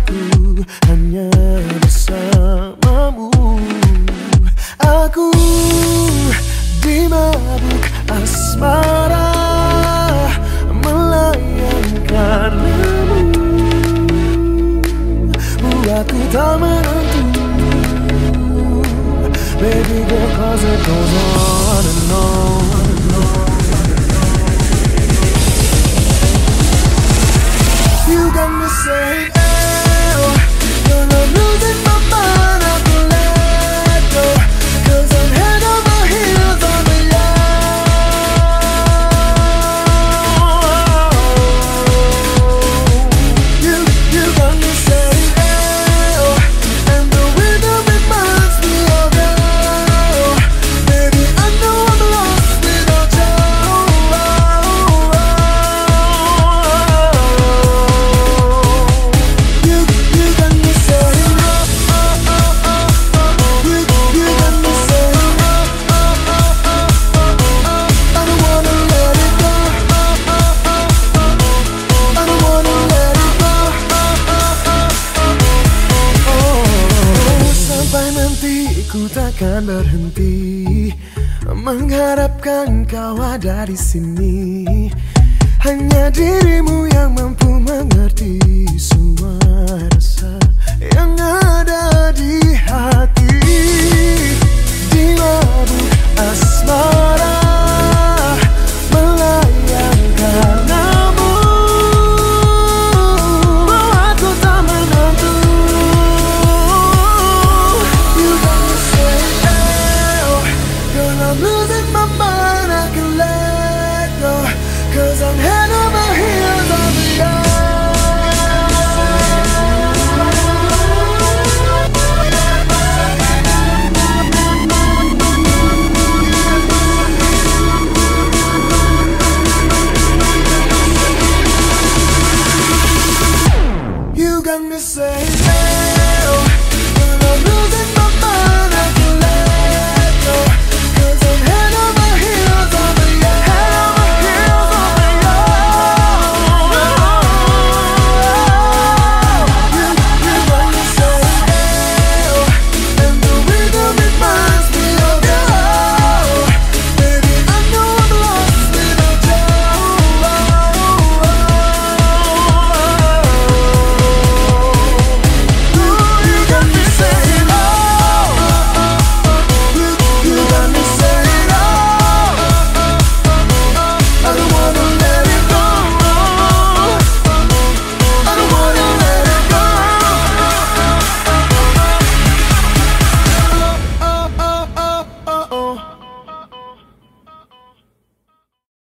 hidupku hanya bersamamu. Aku dimabuk asmara, melayang karenamu. Buatku tak menentu, baby girl, 'cause it goes on and on and on. You got me saying, oh, girl, I'm losing my mind, I can let go, 'cause I'm head over heels over you. You got me saying, oh, and the rhythm reminds me of you. Baby, I know I'm lost without you. Ku takkan berhenti mengharapkan kau ada di sini. Hanya dirimu yang mampu mengerti semua rasa yang ada di hati. Di mabuk asmara, melayang karenamu. Buatku tak menentu. I'm losing my mind, I can let go, 'cause I'm head over heels over you. You got me saying, oh, when I'm losing my mind, I can let go.